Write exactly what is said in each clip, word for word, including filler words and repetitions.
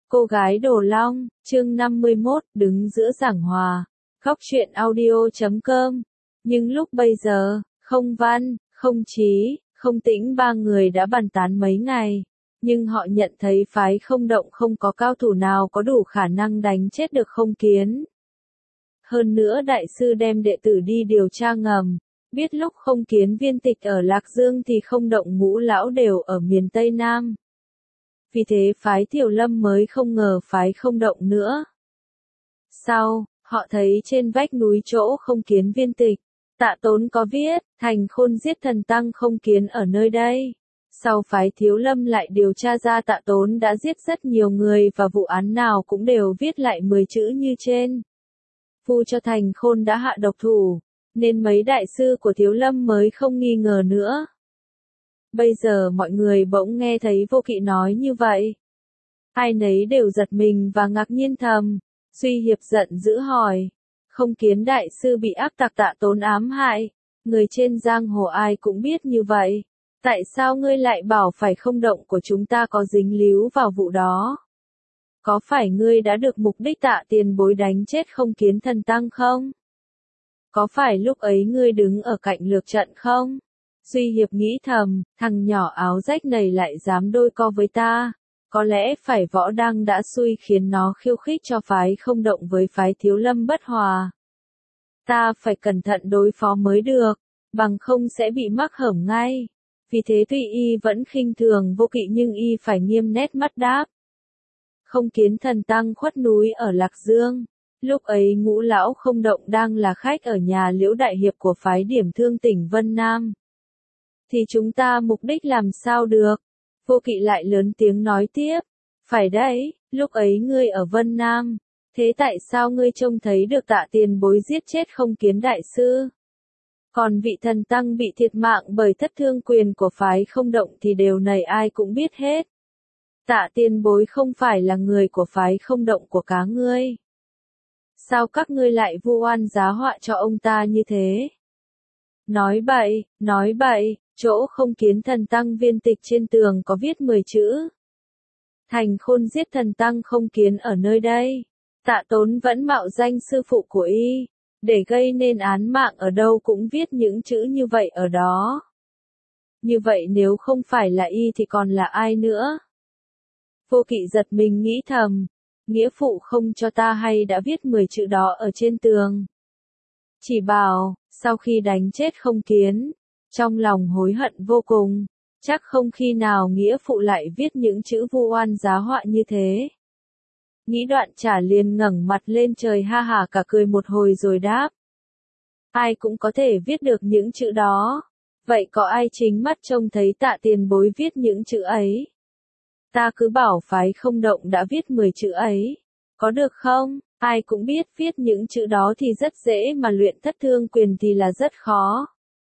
Cô gái Đồ Long, chương năm mươi mốt, đứng giữa giảng hòa. Góc truyện audio chấm com. Nhưng lúc bây giờ, không Văn, không Chí, không Tĩnh ba người đã bàn tán mấy ngày. Nhưng họ nhận thấy phái Không Động không có cao thủ nào có đủ khả năng đánh chết được Không Kiến. Hơn nữa đại sư đem đệ tử đi điều tra ngầm. Biết lúc Không Kiến viên tịch ở Lạc Dương thì Không Động ngũ lão đều ở miền Tây Nam. Vì thế phái Tiểu Lâm mới không ngờ phái Không Động nữa. Sau, họ thấy trên vách núi chỗ Không Kiến viên tịch, Tạ Tốn có viết, Thành Khôn giết thần tăng Không Kiến ở nơi đây. Sau phái Thiếu Lâm lại điều tra ra Tạ Tốn đã giết rất nhiều người và vụ án nào cũng đều viết lại mười chữ như trên. Phu cho Thành Khôn đã hạ độc thủ, nên mấy đại sư của Thiếu Lâm mới không nghi ngờ nữa. Bây giờ mọi người bỗng nghe thấy Vô Kỵ nói như vậy. Ai nấy đều giật mình và ngạc nhiên thầm. Duy Hiệp giận dữ hỏi. Không Kiến đại sư bị ác tặc Tạ Tốn ám hại. Người trên giang hồ ai cũng biết như vậy. Tại sao ngươi lại bảo phải Không Động của chúng ta có dính líu vào vụ đó? Có phải ngươi đã được mục đích Tạ tiền bối đánh chết Không Kiến thần tăng không? Có phải lúc ấy ngươi đứng ở cạnh lược trận không? Duy Hiệp nghĩ thầm, thằng nhỏ áo rách này lại dám đôi co với ta. Có lẽ phải Võ Đăng đã xui khiến nó khiêu khích cho phái Không Động với phái Thiếu Lâm bất hòa. Ta phải cẩn thận đối phó mới được, bằng không sẽ bị mắc hởm ngay. Vì thế tuy y vẫn khinh thường Vô Kỵ nhưng y phải nghiêm nét mắt đáp. Không Kiến thần tăng khuất núi ở Lạc Dương. Lúc ấy ngũ lão Không Động đang là khách ở nhà Liễu Đại Hiệp của phái Điểm Thương tỉnh Vân Nam. Thì chúng ta mục đích làm sao được? Vô Kỵ lại lớn tiếng nói tiếp. Phải đấy, lúc ấy ngươi ở Vân Nam. Thế tại sao ngươi trông thấy được Tạ tiền bối giết chết Không Kiến đại sư? Còn vị thần tăng bị thiệt mạng bởi thất thương quyền của phái Không Động thì điều này ai cũng biết hết. Tạ tiền bối không phải là người của phái Không Động của cá ngươi. Sao các ngươi lại vu oan giá họa cho ông ta như thế? Nói bậy, nói bậy, chỗ Không Kiến thần tăng viên tịch trên tường có viết mười chữ. Thành Khôn giết thần tăng Không Kiến ở nơi đây. Tạ Tốn vẫn mạo danh sư phụ của y, để gây nên án mạng ở đâu cũng viết những chữ như vậy ở đó. Như vậy nếu không phải là y thì còn là ai nữa? Vô Kỵ giật mình nghĩ thầm, nghĩa phụ không cho ta hay đã viết mười chữ đó ở trên tường. Chỉ bảo, sau khi đánh chết Không Kiến, trong lòng hối hận vô cùng, chắc không khi nào nghĩa phụ lại viết những chữ vu oan giá họa như thế. Nghĩ đoạn trả liền ngẩng mặt lên trời ha hả cả cười một hồi rồi đáp. Ai cũng có thể viết được những chữ đó. Vậy có ai chính mắt trông thấy Tạ tiền bối viết những chữ ấy? Ta cứ bảo phái Không Động đã viết mười chữ ấy. Có được không? Ai cũng biết viết những chữ đó thì rất dễ mà luyện thất thương quyền thì là rất khó.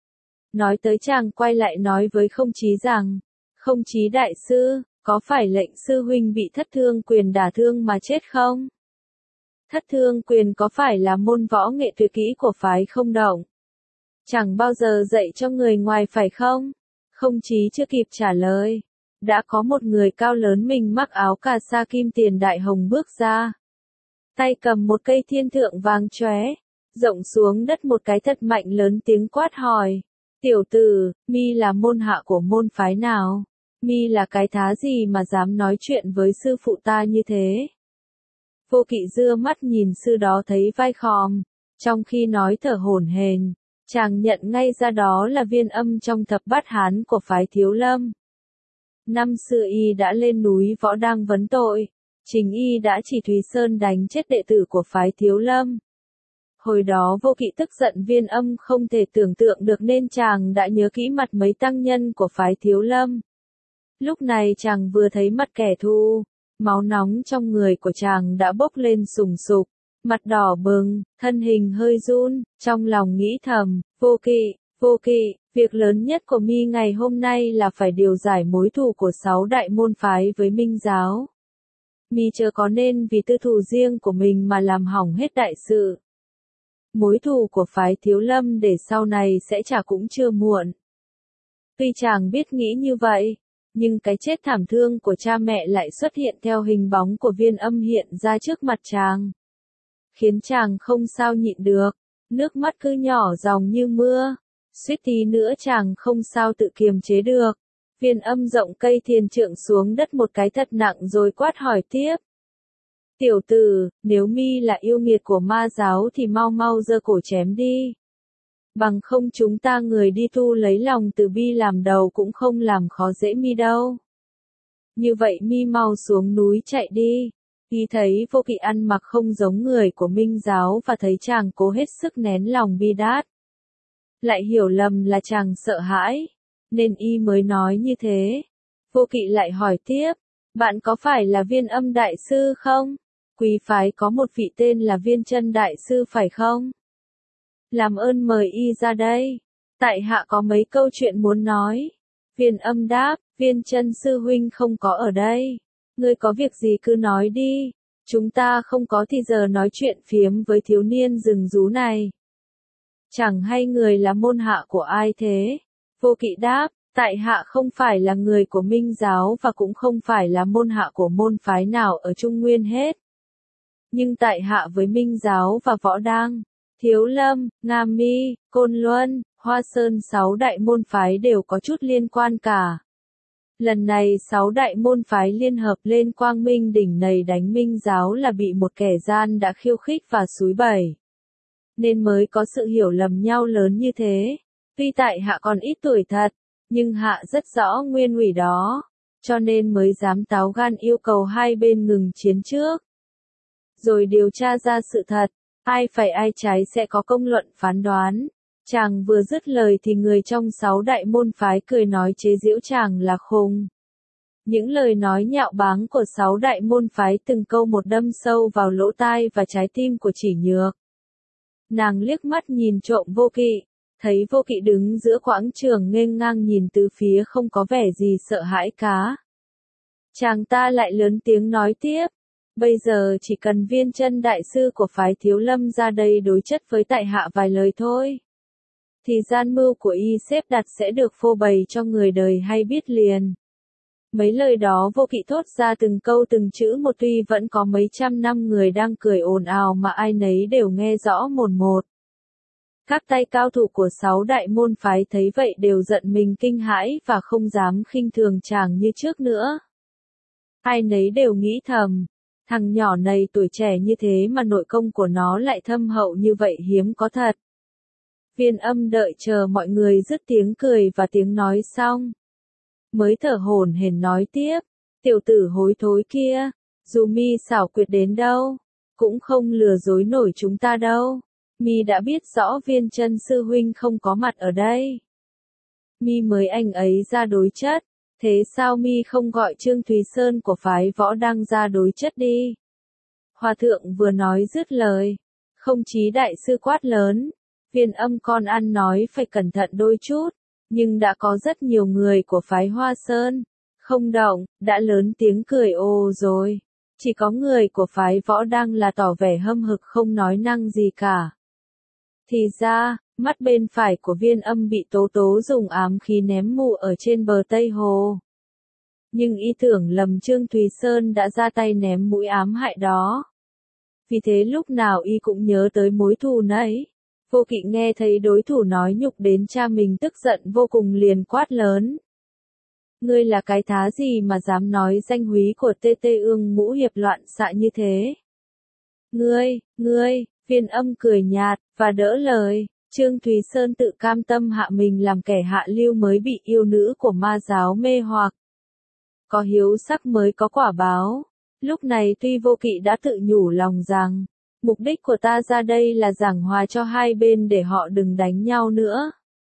Nói tới chàng quay lại nói với Không Chí rằng, Không Chí đại sư, có phải lệnh sư huynh bị thất thương quyền đả thương mà chết không? Thất thương quyền có phải là môn võ nghệ tuyệt kỹ của phái Không Động? Chẳng bao giờ dạy cho người ngoài phải không? Không Chí chưa kịp trả lời. Đã có một người cao lớn mình mặc áo cà sa kim tiền đại hồng bước ra. Tay cầm một cây thiên thượng vàng chóe, rộng xuống đất một cái thật mạnh lớn tiếng quát hỏi. Tiểu tử, mi là môn hạ của môn phái nào? Mi là cái thá gì mà dám nói chuyện với sư phụ ta như thế? Vô Kỵ dưa mắt nhìn sư đó thấy vai khòm, trong khi nói thở hổn hển, chàng nhận ngay ra đó là Viên Âm trong thập bát hán của phái Thiếu Lâm. Năm xưa y đã lên núi Võ Đăng vấn tội, chính y đã chỉ Thúy Sơn đánh chết đệ tử của phái Thiếu Lâm. Hồi đó Vô Kỵ tức giận Viên Âm không thể tưởng tượng được nên chàng đã nhớ kỹ mặt mấy tăng nhân của phái Thiếu Lâm. Lúc này chàng vừa thấy mặt kẻ thù, máu nóng trong người của chàng đã bốc lên sùng sục, mặt đỏ bừng, thân hình hơi run, trong lòng nghĩ thầm, Vô Kỵ, Vô Kỵ, việc lớn nhất của mi ngày hôm nay là phải điều giải mối thù của sáu đại môn phái với Minh giáo. Mi chớ có nên vì tư thù riêng của mình mà làm hỏng hết đại sự. Mối thù của phái Thiếu Lâm để sau này sẽ trả cũng chưa muộn. Tuy chàng biết nghĩ như vậy, Nhưng cái chết thảm thương của cha mẹ lại xuất hiện theo hình bóng của Viên Âm hiện ra trước mặt chàng. Khiến chàng không sao nhịn được, nước mắt cứ nhỏ dòng như mưa, suýt tí nữa chàng không sao tự kiềm chế được. Viên Âm rộng cây thiền trượng xuống đất một cái thật nặng rồi quát hỏi tiếp. Tiểu tử, nếu mi là yêu nghiệt của ma giáo thì mau mau giơ cổ chém đi. Bằng không chúng ta người đi tu lấy lòng từ bi làm đầu cũng không làm khó dễ mi đâu. Như vậy mi mau xuống núi chạy đi. Y thấy Vô Kỵ ăn mặc không giống người của Minh giáo và thấy chàng cố hết sức nén lòng bi đát. Lại hiểu lầm là chàng sợ hãi, nên y mới nói như thế. Vô Kỵ lại hỏi tiếp, bạn có phải là Viên Âm đại sư không? Quý phái có một vị tên là Viên Chân đại sư phải không? Làm ơn mời y ra đây, tại hạ có mấy câu chuyện muốn nói. Viên Âm đáp, Viên Chân sư huynh không có ở đây. Ngươi có việc gì cứ nói đi, chúng ta không có thì giờ nói chuyện phiếm với thiếu niên rừng rú này. Chẳng hay người là môn hạ của ai thế? Vô Kỵ đáp, tại hạ không phải là người của Minh giáo và cũng không phải là môn hạ của môn phái nào ở Trung Nguyên hết. Nhưng tại hạ với Minh giáo và Võ Đăng, Thiếu Lâm, Nga Mi, Côn Luân, Hoa Sơn sáu đại môn phái đều có chút liên quan cả. Lần này sáu đại môn phái liên hợp lên Quang Minh đỉnh này đánh Minh giáo là bị một kẻ gian đã khiêu khích và xúi bẩy. Nên mới có sự hiểu lầm nhau lớn như thế. Tuy tại hạ còn ít tuổi thật, nhưng hạ rất rõ nguyên ủy đó, cho nên mới dám táo gan yêu cầu hai bên ngừng chiến trước. Rồi điều tra ra sự thật, ai phải ai trái sẽ có công luận phán đoán. Chàng vừa dứt lời thì người trong sáu đại môn phái cười nói chế giễu chàng là khùng. Những lời nói nhạo báng của sáu đại môn phái từng câu một đâm sâu vào lỗ tai và trái tim của Chỉ Nhược. Nàng liếc mắt nhìn trộm Vô Kỵ, thấy Vô Kỵ đứng giữa quảng trường nghênh ngang nhìn từ phía không có vẻ gì sợ hãi cả. Chàng ta lại lớn tiếng nói tiếp, bây giờ chỉ cần Viên Chân đại sư của phái Thiếu Lâm ra đây đối chất với tại hạ vài lời thôi, thì gian mưu của y xếp đặt sẽ được phô bày cho người đời hay biết liền. Mấy lời đó Vô Kỵ thốt ra từng câu từng chữ một, tuy vẫn có mấy trăm năm người đang cười ồn ào mà ai nấy đều nghe rõ mồn một. Các tay cao thủ của sáu đại môn phái thấy vậy đều giận mình kinh hãi và không dám khinh thường chàng như trước nữa. Ai nấy đều nghĩ thầm, thằng nhỏ này tuổi trẻ như thế mà nội công của nó lại thâm hậu như vậy hiếm có thật. Viên Âm đợi chờ mọi người dứt tiếng cười và tiếng nói xong, mới thở hổn hển nói tiếp, tiểu tử hối thối kia, dù mi xảo quyệt đến đâu, cũng không lừa dối nổi chúng ta đâu. Mi đã biết rõ Viên Chân sư huynh không có mặt ở đây. Mi mới anh ấy ra đối chất, thế sao mi không gọi Trương Thúy Sơn của phái Võ Đăng ra đối chất đi? Hòa thượng vừa nói dứt lời, không chí đại sư quát lớn, Viên Âm con ăn nói phải cẩn thận đôi chút, nhưng đã có rất nhiều người của phái Hoa Sơn, không động, đã lớn tiếng cười ồ rồi. Chỉ có người của phái Võ Đăng là tỏ vẻ hâm hực không nói năng gì cả. Thì ra, mắt bên phải của Viên Âm bị Tố Tố dùng ám khí ném mù ở trên bờ Tây Hồ. Nhưng y tưởng lầm Trương Thúy Sơn đã ra tay ném mũi ám hại đó. Vì thế lúc nào y cũng nhớ tới mối thù nấy. Vô Kỵ nghe thấy đối thủ nói nhục đến cha mình tức giận vô cùng liền quát lớn. Ngươi là cái thá gì mà dám nói danh húy của tê tê ương ngũ hiệp loạn xạ như thế? Ngươi, ngươi, Viên Âm cười nhạt, và đỡ lời, Trương Thúy Sơn tự cam tâm hạ mình làm kẻ hạ lưu mới bị yêu nữ của ma giáo mê hoặc. Có hiếu sắc mới có quả báo. Lúc này tuy Vô Kỵ đã tự nhủ lòng rằng, mục đích của ta ra đây là giảng hòa cho hai bên để họ đừng đánh nhau nữa.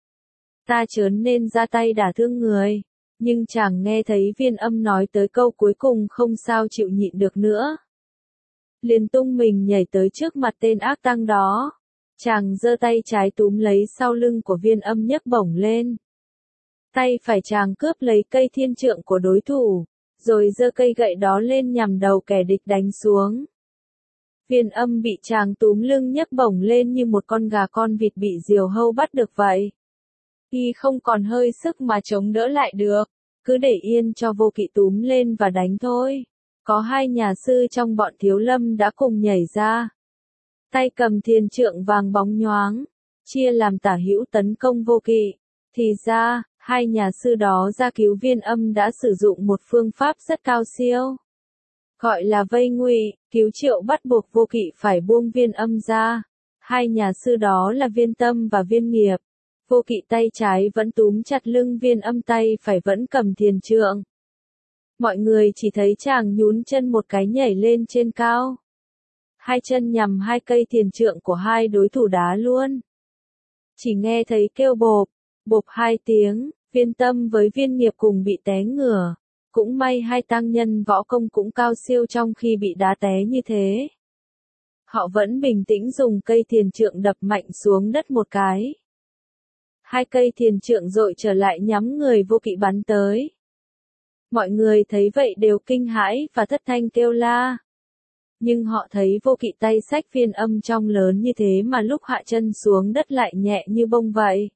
Ta chớn nên ra tay đả thương người. Nhưng chàng nghe thấy Viên Âm nói tới câu cuối cùng không sao chịu nhịn được nữa. Liền tung mình nhảy tới trước mặt tên ác tăng đó. Chàng giơ tay trái túm lấy sau lưng của Viên Âm nhấc bổng lên. Tay phải chàng cướp lấy cây thiên trượng của đối thủ, rồi giơ cây gậy đó lên nhằm đầu kẻ địch đánh xuống. Viên Âm bị chàng túm lưng nhấc bổng lên như một con gà con vịt bị diều hâu bắt được vậy. Y không còn hơi sức mà chống đỡ lại được, cứ để yên cho Vô Kỵ túm lên và đánh thôi. Có hai nhà sư trong bọn Thiếu Lâm đã cùng nhảy ra. Tay cầm thiền trượng vàng bóng nhoáng, chia làm tả hữu tấn công Vô Kỵ. Thì ra, hai nhà sư đó ra cứu Viên Âm đã sử dụng một phương pháp rất cao siêu. Gọi là vây ngụy, cứu Triệu bắt buộc Vô Kỵ phải buông Viên Âm ra. Hai nhà sư đó là Viên Tâm và Viên Nghiệp. Vô Kỵ tay trái vẫn túm chặt lưng Viên Âm, tay phải vẫn cầm thiền trượng. Mọi người chỉ thấy chàng nhún chân một cái nhảy lên trên cao. Hai chân nhằm hai cây thiền trượng của hai đối thủ đá luôn. Chỉ nghe thấy kêu bộp, bộp hai tiếng, Viên Tâm với Viên Nghiệp cùng bị té ngửa. Cũng may hai tăng nhân võ công cũng cao siêu trong khi bị đá té như thế. Họ vẫn bình tĩnh dùng cây thiền trượng đập mạnh xuống đất một cái. Hai cây thiền trượng dội trở lại nhắm người Vô Kỵ bắn tới. Mọi người thấy vậy đều kinh hãi và thất thanh kêu la. Nhưng họ thấy Vô Kỵ tay xách Viên Âm trong lớn như thế mà lúc hạ chân xuống đất lại nhẹ như bông vậy.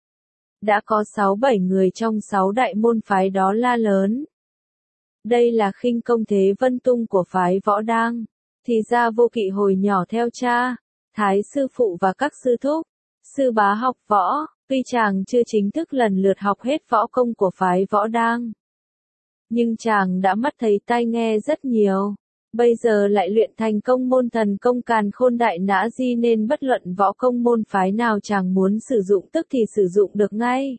Đã có sáu bảy người trong sáu đại môn phái đó la lớn. Đây là khinh công Thế Vân Tung của phái Võ Đang. Thì ra Vô Kỵ hồi nhỏ theo cha, Thái sư phụ và các sư thúc, sư bá học võ, tuy chàng chưa chính thức lần lượt học hết võ công của phái Võ Đang. Nhưng chàng đã mắt thấy tai nghe rất nhiều. Bây giờ lại luyện thành công môn thần công Càn Khôn Đại Nã Di nên bất luận võ công môn phái nào chàng muốn sử dụng tức thì sử dụng được ngay.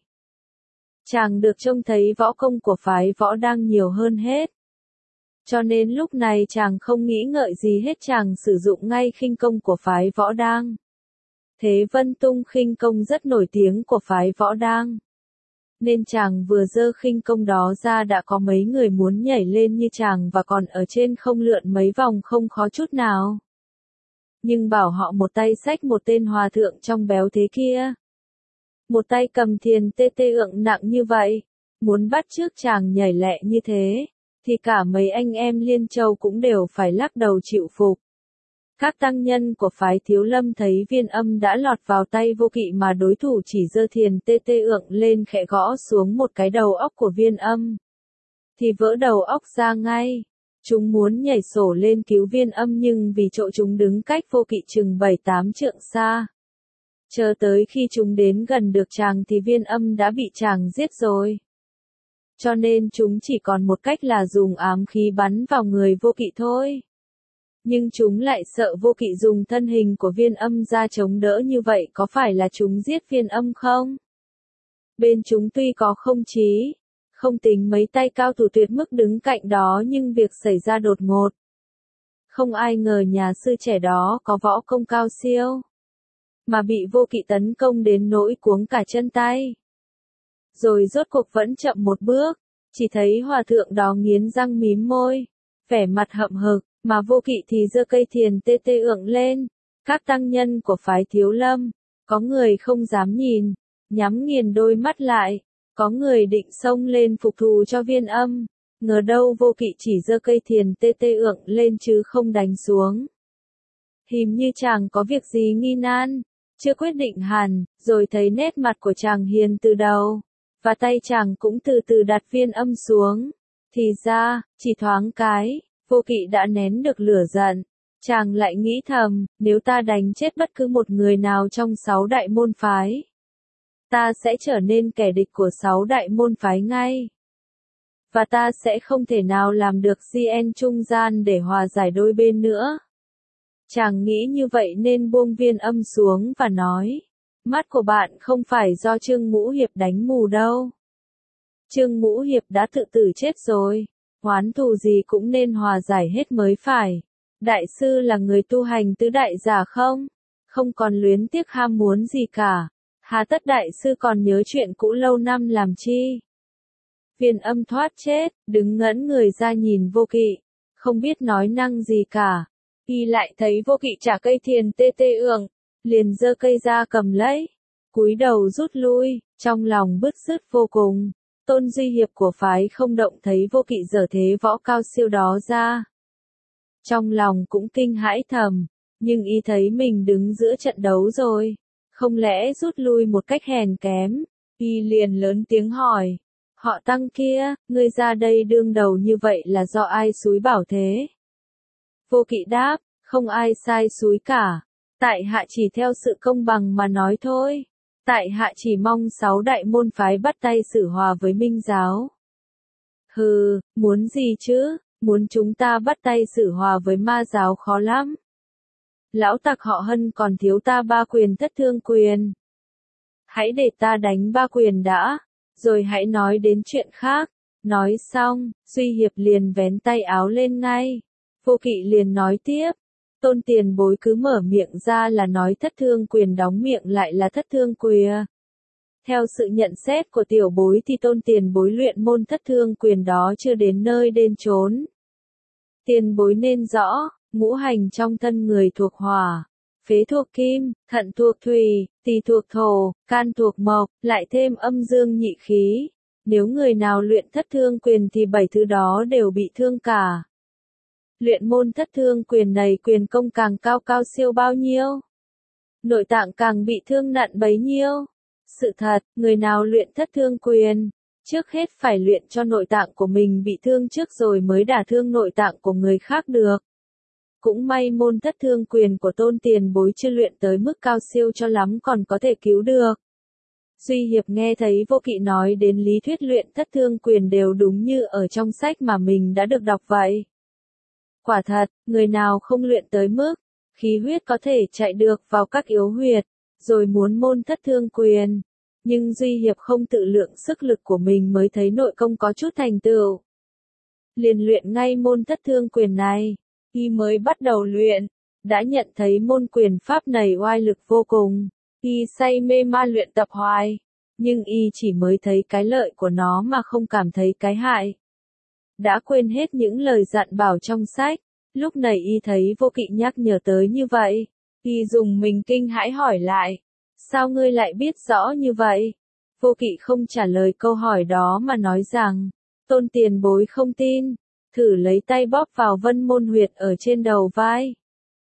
Chàng được trông thấy võ công của phái Võ Đang nhiều hơn hết. Cho nên lúc này chàng không nghĩ ngợi gì hết, chàng sử dụng ngay khinh công của phái Võ Đang. Thế Vân Tung khinh công rất nổi tiếng của phái Võ Đang. Nên chàng vừa giơ khinh công đó ra đã có mấy người muốn nhảy lên như chàng và còn ở trên không lượn mấy vòng không khó chút nào. Nhưng bảo họ một tay xách một tên hòa thượng trong béo thế kia. Một tay cầm thiền tê tê ượng nặng như vậy, muốn bắt chước chàng nhảy lẹ như thế, thì cả mấy anh em Liên Châu cũng đều phải lắc đầu chịu phục. Các tăng nhân của phái Thiếu Lâm thấy Viên Âm đã lọt vào tay Vô Kỵ mà đối thủ chỉ giơ thiền tê tê ượng lên khẽ gõ xuống một cái đầu óc của Viên Âm. Thì vỡ đầu óc ra ngay. Chúng muốn nhảy sổ lên cứu Viên Âm nhưng vì chỗ chúng đứng cách Vô Kỵ chừng bảy tám trượng xa. Chờ tới khi chúng đến gần được chàng thì Viên Âm đã bị chàng giết rồi. Cho nên chúng chỉ còn một cách là dùng ám khí bắn vào người Vô Kỵ thôi. Nhưng chúng lại sợ Vô Kỵ dùng thân hình của Viên Âm ra chống đỡ, như vậy có phải là chúng giết Viên Âm không? Bên chúng tuy có không chí, không tính mấy tay cao thủ tuyệt mức đứng cạnh đó, nhưng việc xảy ra đột ngột. Không ai ngờ nhà sư trẻ đó có võ công cao siêu, mà bị Vô Kỵ tấn công đến nỗi cuống cả chân tay. Rồi rốt cuộc vẫn chậm một bước, chỉ thấy hòa thượng đó nghiến răng mím môi, vẻ mặt hậm hực, mà Vô Kỵ thì giơ cây thiền tê tê ượng lên. Các tăng nhân của phái Thiếu Lâm, có người không dám nhìn, nhắm nghiền đôi mắt lại, có người định xông lên phục thù cho Viên Âm, ngờ đâu Vô Kỵ chỉ giơ cây thiền tê tê ượng lên chứ không đánh xuống. Hình như chàng có việc gì nghi nan, chưa quyết định hẳn, rồi thấy nét mặt của chàng hiền từ đầu, và tay chàng cũng từ từ đặt Viên Âm xuống. Thì ra, chỉ thoáng cái, Vô Kỵ đã nén được lửa giận. Chàng lại nghĩ thầm, nếu ta đánh chết bất cứ một người nào trong sáu đại môn phái, ta sẽ trở nên kẻ địch của sáu đại môn phái ngay. Và ta sẽ không thể nào làm được Gien trung gian để hòa giải đôi bên nữa. Chàng nghĩ như vậy nên buông Viên Âm xuống và nói, mắt của bạn không phải do Trương Ngũ Hiệp đánh mù đâu. Trương Ngũ Hiệp đã tự tử chết rồi, oán thù gì cũng nên hòa giải hết mới phải. Đại sư là người tu hành tứ đại giả không? Không còn luyến tiếc ham muốn gì cả. Hà tất đại sư còn nhớ chuyện cũ lâu năm làm chi? Viên Âm thoát chết, đứng ngẩn người ra nhìn Vô Kỵ, không biết nói năng gì cả. Y lại thấy Vô Kỵ trả cây thiền tê tê ượng, liền giơ cây ra cầm lấy, cúi đầu rút lui, trong lòng bứt rứt vô cùng. Tôn Duy Hiệp của phái Không Động thấy Vô Kỵ giở thế võ cao siêu đó ra, trong lòng cũng kinh hãi thầm, nhưng y thấy mình đứng giữa trận đấu rồi, không lẽ rút lui một cách hèn kém, y liền lớn tiếng hỏi, Họ Tăng kia, ngươi ra đây đương đầu như vậy là do ai xúi bảo thế? Vô Kỵ đáp, không ai sai xúi cả. Tại hạ chỉ theo sự công bằng mà nói thôi. Tại hạ chỉ mong sáu đại môn phái bắt tay xử hòa với Minh giáo. Hừ, muốn gì chứ, muốn chúng ta bắt tay xử hòa với Ma giáo khó lắm. Lão tặc họ Hân còn thiếu ta ba quyền thất thương quyền. Hãy để ta đánh ba quyền đã, rồi hãy nói đến chuyện khác. Nói xong, Duy Hiệp liền vén tay áo lên ngay. Vô Kỵ liền nói tiếp. Tôn tiền bối cứ mở miệng ra là nói thất thương quyền, đóng miệng lại là thất thương quyền. Theo sự nhận xét của tiểu bối thì tôn tiền bối luyện môn thất thương quyền đó chưa đến nơi đến chốn. Tiền bối nên rõ, ngũ hành trong thân người thuộc hỏa, phế thuộc kim, thận thuộc thủy, tỳ thuộc thổ, can thuộc mộc, lại thêm âm dương nhị khí. Nếu người nào luyện thất thương quyền thì bảy thứ đó đều bị thương cả. Luyện môn thất thương quyền này quyền công càng cao cao siêu bao nhiêu, nội tạng càng bị thương nặng bấy nhiêu. Sự thật, người nào luyện thất thương quyền, trước hết phải luyện cho nội tạng của mình bị thương trước rồi mới đả thương nội tạng của người khác được. Cũng may môn thất thương quyền của tôn tiền bối chưa luyện tới mức cao siêu cho lắm còn có thể cứu được. Duy Hiệp nghe thấy Vô Kỵ nói đến lý thuyết luyện thất thương quyền đều đúng như ở trong sách mà mình đã được đọc vậy. Quả thật, người nào không luyện tới mức, khí huyết có thể chạy được vào các yếu huyệt, rồi muốn môn thất thương quyền. Nhưng Duy Hiệp không tự lượng sức lực của mình mới thấy nội công có chút thành tựu. Liền luyện ngay môn thất thương quyền này, y mới bắt đầu luyện, đã nhận thấy môn quyền pháp này oai lực vô cùng, y say mê ma luyện tập hoài, nhưng y chỉ mới thấy cái lợi của nó mà không cảm thấy cái hại. Đã quên hết những lời dặn bảo trong sách, lúc này y thấy Vô Kỵ nhắc nhở tới như vậy, y dùng mình kinh hãi hỏi lại, sao ngươi lại biết rõ như vậy? Vô Kỵ không trả lời câu hỏi đó mà nói rằng, tôn tiền bối không tin, thử lấy tay bóp vào vân môn huyệt ở trên đầu vai.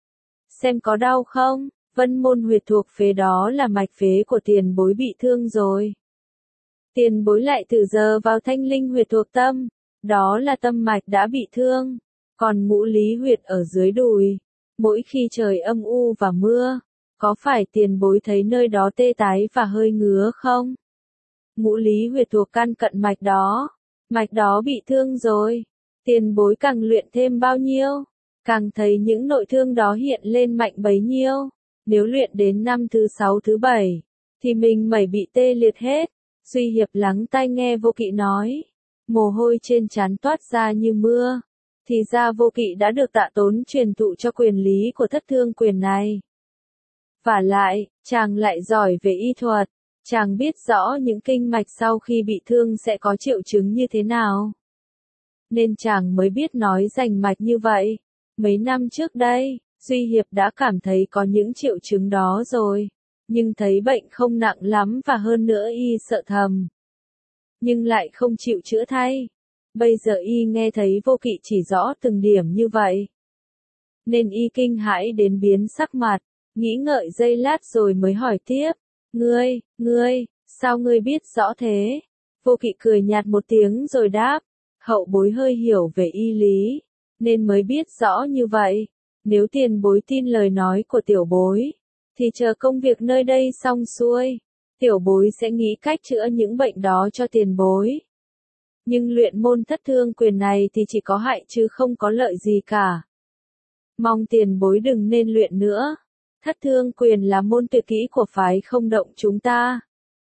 Xem có đau không? Vân môn huyệt thuộc phế đó là mạch phế của tiền bối bị thương rồi. Tiền bối lại thử giờ vào thanh linh huyệt thuộc tâm, đó là tâm mạch đã bị thương. Còn ngũ lý huyệt ở dưới đùi, mỗi khi trời âm u và mưa, có phải tiền bối thấy nơi đó tê tái và hơi ngứa không? Ngũ lý huyệt thuộc căn cận mạch đó, mạch đó bị thương rồi. Tiền bối càng luyện thêm bao nhiêu, càng thấy những nội thương đó hiện lên mạnh bấy nhiêu. Nếu luyện đến năm thứ sáu thứ bảy, thì mình mẩy bị tê liệt hết. Duy Hiệp lắng tai nghe Vô Kỵ nói, mồ hôi trên trán toát ra như mưa. Thì ra Vô Kỵ đã được Tạ Tốn truyền thụ cho quyền lý của thất thương quyền này. Vả lại, chàng lại giỏi về y thuật, chàng biết rõ những kinh mạch sau khi bị thương sẽ có triệu chứng như thế nào. Nên chàng mới biết nói rành mạch như vậy. Mấy năm trước đây, Duy Hiệp đã cảm thấy có những triệu chứng đó rồi, nhưng thấy bệnh không nặng lắm và hơn nữa y sợ thầm. Nhưng lại không chịu chữa thay. Bây giờ y nghe thấy Vô Kỵ chỉ rõ từng điểm như vậy, nên y kinh hãi đến biến sắc mặt, nghĩ ngợi giây lát rồi mới hỏi tiếp, ngươi, ngươi, sao ngươi biết rõ thế? Vô Kỵ cười nhạt một tiếng rồi đáp, hậu bối hơi hiểu về y lý, nên mới biết rõ như vậy. Nếu tiền bối tin lời nói của tiểu bối, thì chờ công việc nơi đây xong xuôi, tiểu bối sẽ nghĩ cách chữa những bệnh đó cho tiền bối. Nhưng luyện môn thất thương quyền này thì chỉ có hại chứ không có lợi gì cả. Mong tiền bối đừng nên luyện nữa. Thất thương quyền là môn tuyệt kỹ của phái không động chúng ta.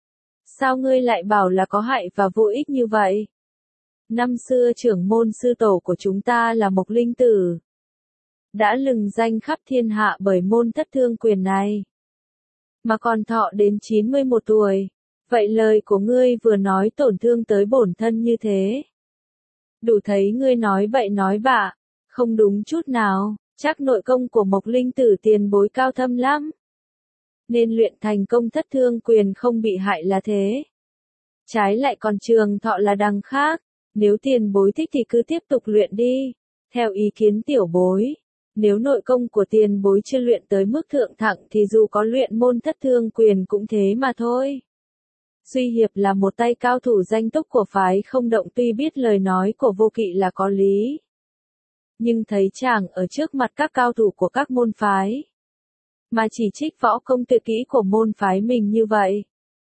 Sao ngươi lại bảo là có hại và vô ích như vậy? Năm xưa trưởng môn sư tổ của chúng ta là Mộc Linh Tử, đã lừng danh khắp thiên hạ bởi môn thất thương quyền này, mà còn thọ đến chín mươi mốt tuổi. Vậy lời của ngươi vừa nói tổn thương tới bổn thân như thế. Đủ thấy ngươi nói bậy nói bạ, không đúng chút nào, chắc nội công của Mộc Linh Tử tiền bối cao thâm lắm. Nên luyện thành công thất thương quyền không bị hại là thế. Trái lại còn trường thọ là đằng khác, nếu tiền bối thích thì cứ tiếp tục luyện đi. Theo ý kiến tiểu bối, nếu nội công của tiền bối chưa luyện tới mức thượng thặng thì dù có luyện môn thất thương quyền cũng thế mà thôi. Duy Hiệp là một tay cao thủ danh túc của phái không động, tuy biết lời nói của Vô Kỵ là có lý, nhưng thấy chàng ở trước mặt các cao thủ của các môn phái, mà chỉ trích võ công tuyệt kỹ của môn phái mình như vậy,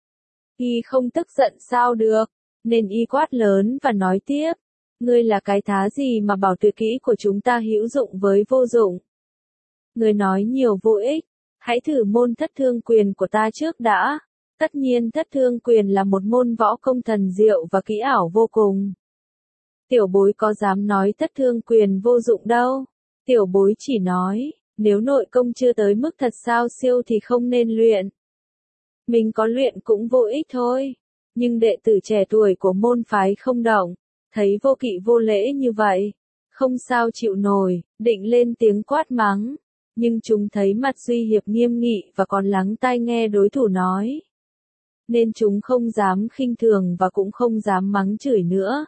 y không tức giận sao được, nên y quát lớn và nói tiếp, ngươi là cái thá gì mà bảo tuyệt kỹ của chúng ta hữu dụng với vô dụng? Ngươi nói nhiều vô ích, hãy thử môn thất thương quyền của ta trước đã. Tất nhiên thất thương quyền là một môn võ công thần diệu và kỹ ảo vô cùng. Tiểu bối có dám nói thất thương quyền vô dụng đâu. Tiểu bối chỉ nói, nếu nội công chưa tới mức thật sao siêu thì không nên luyện. Mình có luyện cũng vô ích thôi. Nhưng đệ tử trẻ tuổi của môn phái không động, thấy Vô Kỵ vô lễ như vậy, không sao chịu nổi, định lên tiếng quát mắng. Nhưng chúng thấy mặt Duy Hiệp nghiêm nghị và còn lắng tai nghe đối thủ nói, nên chúng không dám khinh thường và cũng không dám mắng chửi nữa.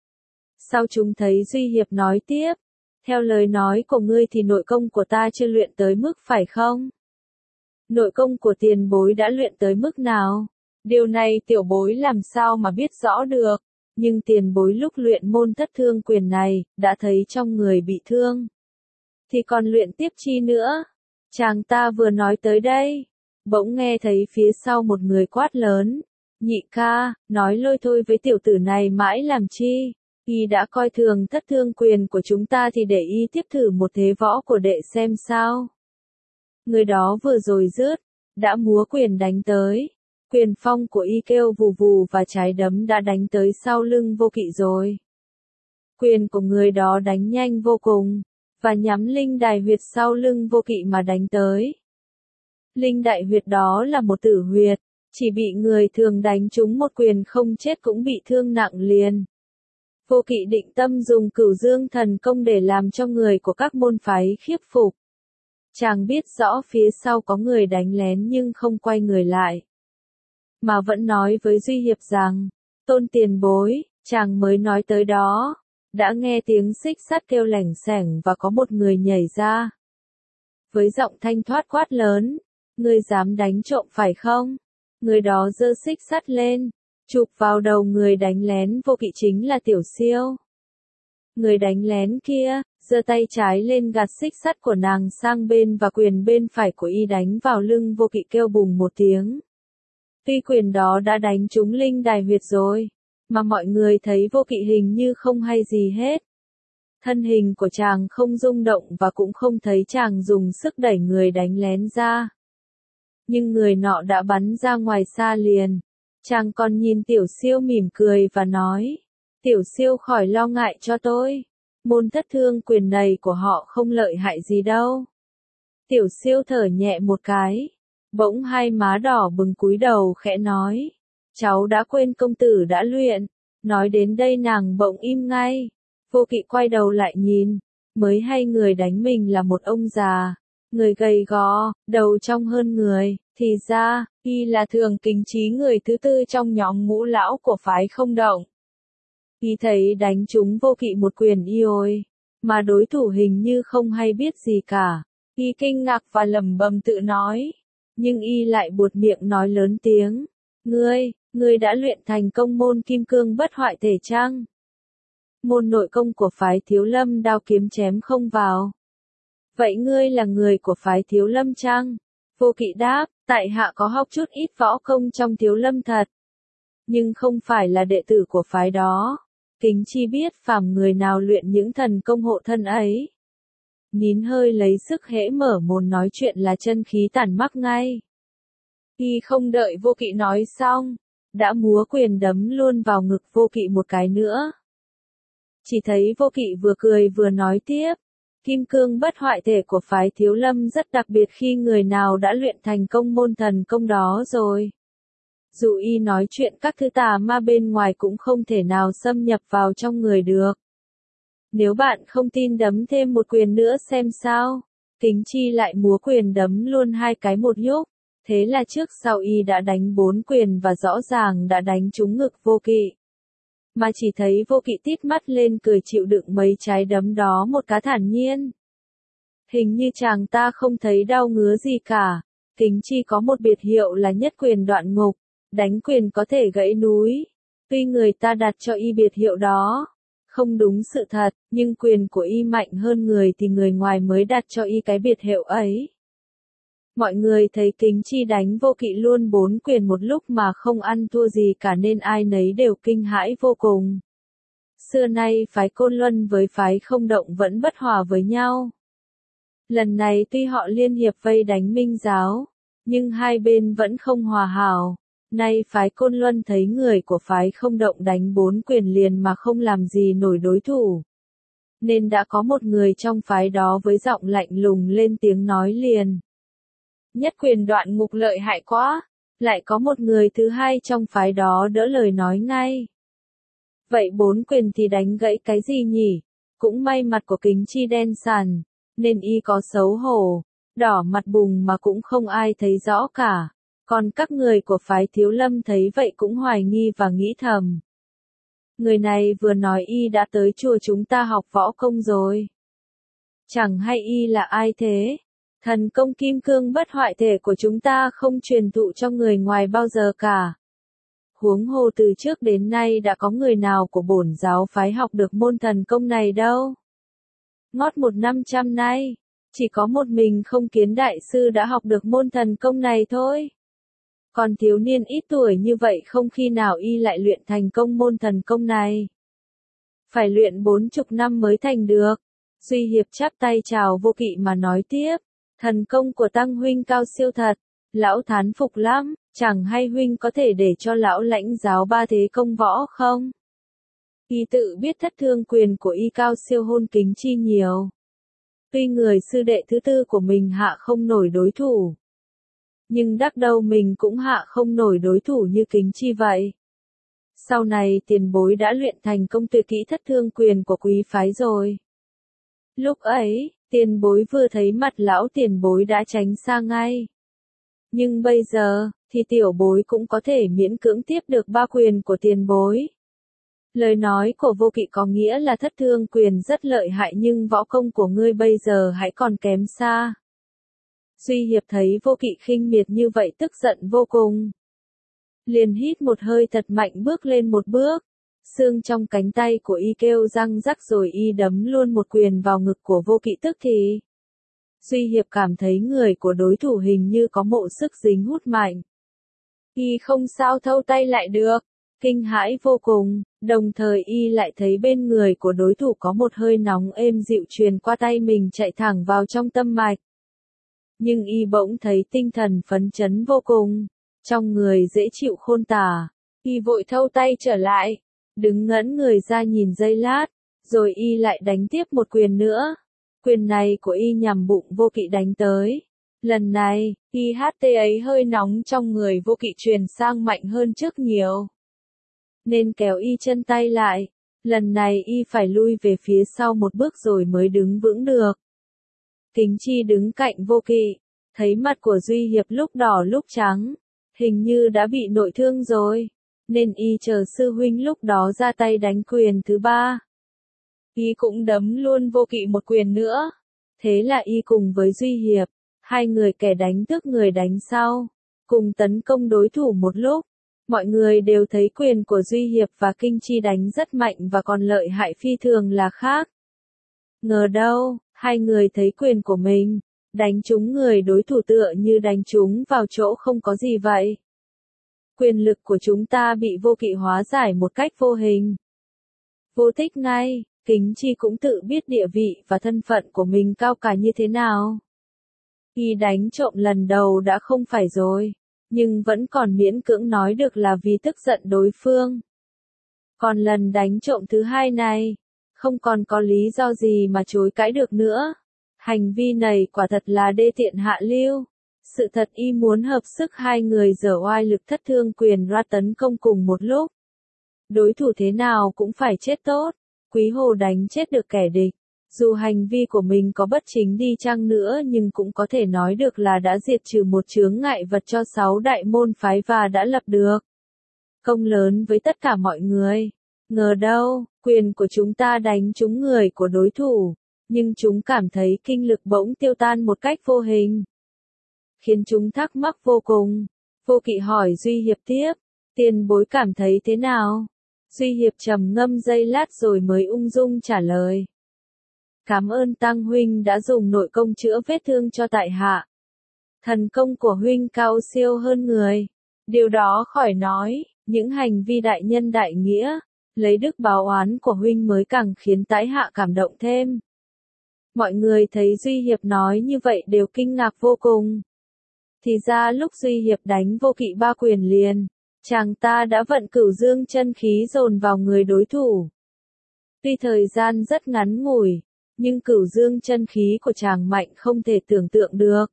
Sau chúng thấy Duy Hiệp nói tiếp, theo lời nói của ngươi thì nội công của ta chưa luyện tới mức phải không? Nội công của tiền bối đã luyện tới mức nào? Điều này tiểu bối làm sao mà biết rõ được, nhưng tiền bối lúc luyện môn thất thương quyền này, đã thấy trong người bị thương. Thì còn luyện tiếp chi nữa? Chàng ta vừa nói tới đây, bỗng nghe thấy phía sau một người quát lớn, nhị ca, nói lôi thôi với tiểu tử này mãi làm chi, y đã coi thường thất thương quyền của chúng ta thì để y tiếp thử một thế võ của đệ xem sao. Người đó vừa rồi rứt, đã múa quyền đánh tới, quyền phong của y kêu vù vù và trái đấm đã đánh tới sau lưng Vô Kỵ rồi. Quyền của người đó đánh nhanh vô cùng, và nhắm linh đài huyệt sau lưng Vô Kỵ mà đánh tới. Linh đại huyệt đó là một tử huyệt, chỉ bị người thường đánh trúng một quyền không chết cũng bị thương nặng liền. Vô Kỵ định tâm dùng Cửu Dương thần công để làm cho người của các môn phái khiếp phục. Chàng biết rõ phía sau có người đánh lén nhưng không quay người lại, mà vẫn nói với Duy Hiệp rằng, tôn tiền bối, chàng mới nói tới đó, đã nghe tiếng xích sắt kêu lẻng xẻng và có một người nhảy ra. Với giọng thanh thoát quát lớn, ngươi dám đánh trộm phải không? Người đó giơ xích sắt lên, chụp vào đầu người đánh lén Vô Kỵ chính là Tiểu Siêu. Người đánh lén kia, giơ tay trái lên gạt xích sắt của nàng sang bên và quyền bên phải của y đánh vào lưng Vô Kỵ kêu bùng một tiếng. Tuy quyền đó đã đánh trúng linh đài huyệt rồi, mà mọi người thấy Vô Kỵ hình như không hay gì hết. Thân hình của chàng không rung động và cũng không thấy chàng dùng sức đẩy người đánh lén ra. Nhưng người nọ đã bắn ra ngoài xa liền. Chàng còn nhìn Tiểu Siêu mỉm cười và nói, Tiểu Siêu khỏi lo ngại cho tôi. Môn thất thương quyền này của họ không lợi hại gì đâu. Tiểu Siêu thở nhẹ một cái, bỗng hai má đỏ bừng cúi đầu khẽ nói, cháu đã quên công tử đã luyện. Nói đến đây nàng bỗng im ngay. Vô Kỵ quay đầu lại nhìn, mới hay người đánh mình là một ông già, người gầy gò, đầu trong hơn người, thì ra, y là Thường Kính Chí người thứ tư trong nhóm ngũ lão của phái không động. Y thấy đánh trúng Vô Kỵ một quyền y ôi, mà đối thủ hình như không hay biết gì cả, y kinh ngạc và lẩm bẩm tự nói, nhưng y lại buột miệng nói lớn tiếng, ngươi, ngươi đã luyện thành công môn kim cương bất hoại thể chăng? Môn nội công của phái Thiếu Lâm đao kiếm chém không vào. Vậy ngươi là người của phái Thiếu Lâm chăng? Vô Kỵ đáp, tại hạ có học chút ít võ công trong Thiếu Lâm thật, nhưng không phải là đệ tử của phái đó. Kính chi biết phàm người nào luyện những thần công hộ thân ấy. Nín hơi lấy sức hễ mở mồm nói chuyện là chân khí tản mắc ngay. Y không đợi Vô Kỵ nói xong, đã múa quyền đấm luôn vào ngực Vô Kỵ một cái nữa. Chỉ thấy Vô Kỵ vừa cười vừa nói tiếp, kim cương bất hoại thể của phái Thiếu Lâm rất đặc biệt khi người nào đã luyện thành công môn thần công đó rồi. Dù y nói chuyện các thứ tà ma bên ngoài cũng không thể nào xâm nhập vào trong người được. Nếu bạn không tin đấm thêm một quyền nữa xem sao. Kính chi lại múa quyền đấm luôn hai cái một nhúc. Thế là trước sau y đã đánh bốn quyền và rõ ràng đã đánh trúng ngực Vô Kỵ. Mà chỉ thấy Vô Kỵ tít mắt lên cười chịu đựng mấy trái đấm đó một cá thản nhiên. Hình như chàng ta không thấy đau ngứa gì cả. Kính chi có một biệt hiệu là nhất quyền đoạn ngục. Đánh quyền có thể gãy núi. Tuy người ta đặt cho y biệt hiệu đó không đúng sự thật, nhưng quyền của y mạnh hơn người thì người ngoài mới đặt cho y cái biệt hiệu ấy. Mọi người thấy Kính Chi đánh Vô Kỵ luôn bốn quyền một lúc mà không ăn thua gì cả nên ai nấy đều kinh hãi vô cùng. Xưa nay phái Côn Luân với phái Không Động vẫn bất hòa với nhau. Lần này tuy họ liên hiệp vây đánh Minh giáo, nhưng hai bên vẫn không hòa hảo. Nay phái Côn Luân thấy người của phái Không Động đánh bốn quyền liền mà không làm gì nổi đối thủ. Nên đã có một người trong phái đó với giọng lạnh lùng lên tiếng nói liền. Nhất quyền đoạn ngục lợi hại quá. Lại có một người thứ hai trong phái đó đỡ lời nói ngay. Vậy bốn quyền thì đánh gãy cái gì nhỉ? Cũng may mặt của Kính Chi đen sàn, nên y có xấu hổ, đỏ mặt bùng mà cũng không ai thấy rõ cả. Còn các người của phái Thiếu Lâm thấy vậy cũng hoài nghi và nghĩ thầm. Người này vừa nói y đã tới chùa chúng ta học võ công rồi. Chẳng hay y là ai thế? Thần công kim cương bất hoại thể của chúng ta không truyền thụ cho người ngoài bao giờ cả. Huống hồ từ trước đến nay đã có người nào của bổn giáo phái học được môn thần công này đâu. Ngót một năm trăm nay, chỉ có một mình Không Kiến đại sư đã học được môn thần công này thôi. Còn thiếu niên ít tuổi như vậy không khi nào y lại luyện thành công môn thần công này. Phải luyện bốn chục năm mới thành được. Duy Hiệp chắp tay chào Vô Kỵ mà nói tiếp. Thần công của Tăng huynh cao siêu thật. Lão thán phục lắm. Chẳng hay huynh có thể để cho lão lãnh giáo ba thế công võ không? Y tự biết thất thương quyền của y cao siêu hơn Kính Chi nhiều. Tuy người sư đệ thứ tư của mình hạ không nổi đối thủ. Nhưng đắc đâu mình cũng hạ không nổi đối thủ như Kính Chi vậy. Sau này tiền bối đã luyện thành công tuyệt kỹ thất thương quyền của quý phái rồi. Lúc ấy, tiền bối vừa thấy mặt lão tiền bối đã tránh xa ngay. Nhưng bây giờ, thì tiểu bối cũng có thể miễn cưỡng tiếp được ba quyền của tiền bối. Lời nói của Vô Kỵ có nghĩa là thất thương quyền rất lợi hại nhưng võ công của ngươi bây giờ hãy còn kém xa. Duy Hiệp thấy Vô Kỵ khinh miệt như vậy tức giận vô cùng. Liền hít một hơi thật mạnh bước lên một bước. Xương trong cánh tay của y kêu răng rắc rồi y đấm luôn một quyền vào ngực của Vô Kỵ tức thì. Duy Hiệp cảm thấy người của đối thủ hình như có mộ sức dính hút mạnh. Y không sao thâu tay lại được. Kinh hãi vô cùng, đồng thời y lại thấy bên người của đối thủ có một hơi nóng êm dịu truyền qua tay mình chạy thẳng vào trong tâm mạch. Nhưng y bỗng thấy tinh thần phấn chấn vô cùng, trong người dễ chịu khôn tả, y vội thâu tay trở lại, đứng ngẩn người ra nhìn giây lát, rồi y lại đánh tiếp một quyền nữa. Quyền này của y nhằm bụng Vô Kỵ đánh tới. Lần này, y hát tê ấy hơi nóng trong người Vô Kỵ truyền sang mạnh hơn trước nhiều. Nên kéo y chân tay lại, lần này y phải lui về phía sau một bước rồi mới đứng vững được. Kính Chi đứng cạnh Vô Kỵ, thấy mặt của Duy Hiệp lúc đỏ lúc trắng, hình như đã bị nội thương rồi, nên y chờ sư huynh lúc đó ra tay đánh quyền thứ ba. Y cũng đấm luôn Vô Kỵ một quyền nữa, thế là y cùng với Duy Hiệp, hai người kẻ đánh trước người đánh sau, cùng tấn công đối thủ một lúc. Mọi người đều thấy quyền của Duy Hiệp và Kinh Chi đánh rất mạnh và còn lợi hại phi thường là khác. Ngờ đâu, hai người thấy quyền của mình, đánh trúng người đối thủ tựa như đánh trúng vào chỗ không có gì vậy. Quyền lực của chúng ta bị Vô Kỵ hóa giải một cách vô hình. Vô tích ngay, Kính Chi cũng tự biết địa vị và thân phận của mình cao cả như thế nào. Y đánh trộm lần đầu đã không phải rồi. Nhưng vẫn còn miễn cưỡng nói được là vì tức giận đối phương. Còn lần đánh trộm thứ hai này, không còn có lý do gì mà chối cãi được nữa. Hành vi này quả thật là đê tiện hạ lưu. Sự thật y muốn hợp sức hai người giở oai lực thất thương quyền ra tấn công cùng một lúc. Đối thủ thế nào cũng phải chết tốt. Quý Hồ đánh chết được kẻ địch. Dù hành vi của mình có bất chính đi chăng nữa nhưng cũng có thể nói được là đã diệt trừ một chướng ngại vật cho sáu đại môn phái và đã lập được công lớn với tất cả mọi người. Ngờ đâu, quyền của chúng ta đánh trúng người của đối thủ, nhưng chúng cảm thấy kinh lực bỗng tiêu tan một cách vô hình. Khiến chúng thắc mắc vô cùng. Vô Kỵ hỏi Duy Hiệp tiếp, tiền bối cảm thấy thế nào? Duy Hiệp trầm ngâm giây lát rồi mới ung dung trả lời. Cảm ơn Tăng huynh đã dùng nội công chữa vết thương cho tại hạ. Thần công của huynh cao siêu hơn người. Điều đó khỏi nói, những hành vi đại nhân đại nghĩa, lấy đức báo oán của huynh mới càng khiến tại hạ cảm động thêm. Mọi người thấy Duy Hiệp nói như vậy đều kinh ngạc vô cùng. Thì ra lúc Duy Hiệp đánh Vô Kỵ ba quyền liền, chàng ta đã vận cửu dương chân khí dồn vào người đối thủ. Tuy thời gian rất ngắn ngủi, nhưng cửu dương chân khí của chàng mạnh không thể tưởng tượng được.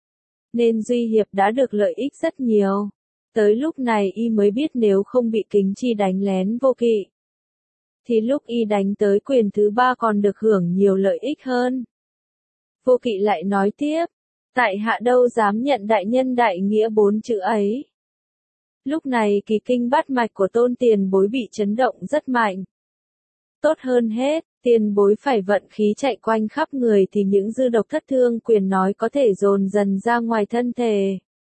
Nên Duy Hiệp đã được lợi ích rất nhiều. Tới lúc này y mới biết nếu không bị Kính Chi đánh lén Vô Kỵ, thì lúc y đánh tới quyền thứ ba còn được hưởng nhiều lợi ích hơn. Vô Kỵ lại nói tiếp, tại hạ đâu dám nhận đại nhân đại nghĩa bốn chữ ấy. Lúc này kỳ kinh bát mạch của Tôn tiền bối bị chấn động rất mạnh. Tốt hơn hết, tiền bối phải vận khí chạy quanh khắp người thì những dư độc thất thương quyền nói có thể dồn dần ra ngoài thân thể.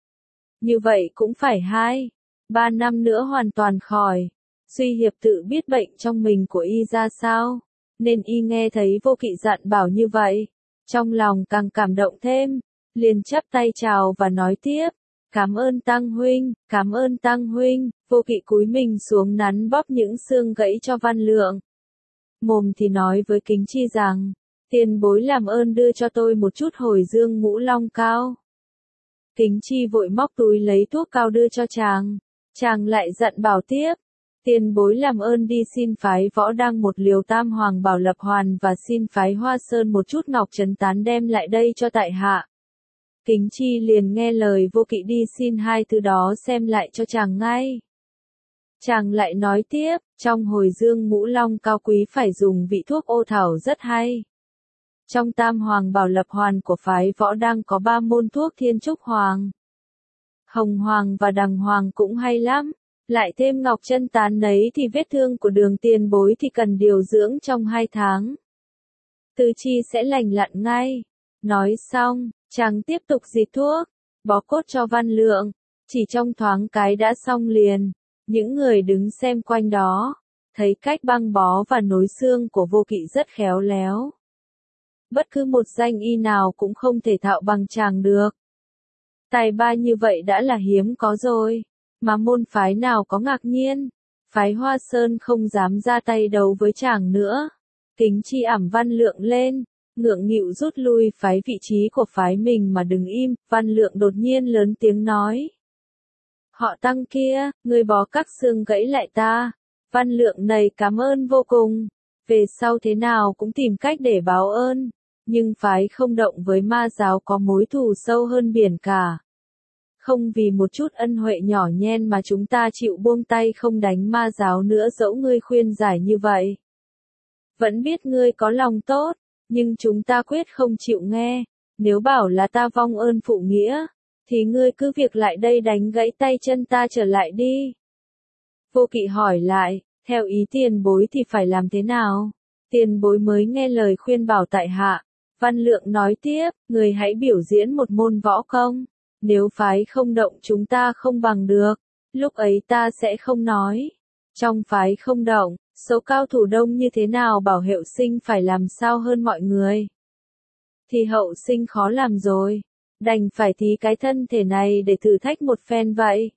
Như vậy cũng phải hai, ba năm nữa hoàn toàn khỏi. Duy Hiệp tự biết bệnh trong mình của y ra sao, nên y nghe thấy Vô Kỵ dặn bảo như vậy, trong lòng càng cảm động thêm, liền chắp tay chào và nói tiếp, cảm ơn Tăng huynh, cảm ơn Tăng huynh. Vô Kỵ cúi mình xuống nắn bóp những xương gãy cho Văn Lượng. Mồm thì nói với Kính Chi rằng, tiền bối làm ơn đưa cho tôi một chút hồi dương ngũ long cao. Kính Chi vội móc túi lấy thuốc cao đưa cho chàng, chàng lại dặn bảo tiếp, tiền bối làm ơn đi xin phái Võ Đăng một liều tam hoàng bảo lập hoàn và xin phái Hoa Sơn một chút ngọc trấn tán đem lại đây cho tại hạ. Kính Chi liền nghe lời Vô Kỵ đi xin hai thứ đó xem lại cho chàng ngay. Chàng lại nói tiếp, trong hồi dương ngũ long cao quý phải dùng vị thuốc ô thảo rất hay. Trong tam hoàng bảo lập hoàn của phái Võ Đăng có ba môn thuốc thiên trúc hoàng, hồng hoàng và đằng hoàng cũng hay lắm. Lại thêm ngọc chân tán nấy thì vết thương của Đường tiền bối thì cần điều dưỡng trong hai tháng. Tư chi sẽ lành lặn ngay. Nói xong, chàng tiếp tục dịch thuốc, bó cốt cho Văn Lượng. Chỉ trong thoáng cái đã xong liền. Những người đứng xem quanh đó, thấy cách băng bó và nối xương của Vô Kỵ rất khéo léo. Bất cứ một danh y nào cũng không thể thạo bằng chàng được. Tài ba như vậy đã là hiếm có rồi. Mà môn phái nào có ngạc nhiên, phái Hoa Sơn không dám ra tay đấu với chàng nữa. Kính Chi ảm Văn Lượng lên, ngượng nghịu rút lui phái vị trí của phái mình mà đừng im. Văn Lượng đột nhiên lớn tiếng nói, họ Tăng kia, người bó các xương gãy lại ta. Văn Lượng này cảm ơn vô cùng, về sau thế nào cũng tìm cách để báo ơn, nhưng phái không động với ma giáo có mối thù sâu hơn biển cả. Không vì một chút ân huệ nhỏ nhen mà chúng ta chịu buông tay không đánh ma giáo nữa dẫu ngươi khuyên giải như vậy. Vẫn biết ngươi có lòng tốt, nhưng chúng ta quyết không chịu nghe. Nếu bảo là ta vong ơn phụ nghĩa, thì ngươi cứ việc lại đây đánh gãy tay chân ta trở lại đi. Vô Kỵ hỏi lại, theo ý tiền bối thì phải làm thế nào? Tiền bối mới nghe lời khuyên bảo tại hạ. Văn Lượng nói tiếp, người hãy biểu diễn một môn võ công. Nếu phái không động chúng ta không bằng được, lúc ấy ta sẽ không nói. Trong phái không động, số cao thủ đông như thế nào bảo Hậu Sinh phải làm sao hơn mọi người. Thì Hậu Sinh khó làm rồi, đành phải thí cái thân thể này để thử thách một phen vậy.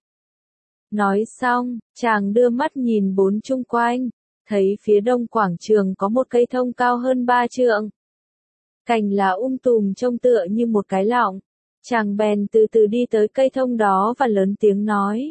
Nói xong, chàng đưa mắt nhìn bốn chung quanh, thấy phía đông quảng trường có một cây thông cao hơn ba trượng. Cành lá um tùm trông tựa như một cái lọng. Chàng bèn từ từ đi tới cây thông đó và lớn tiếng nói.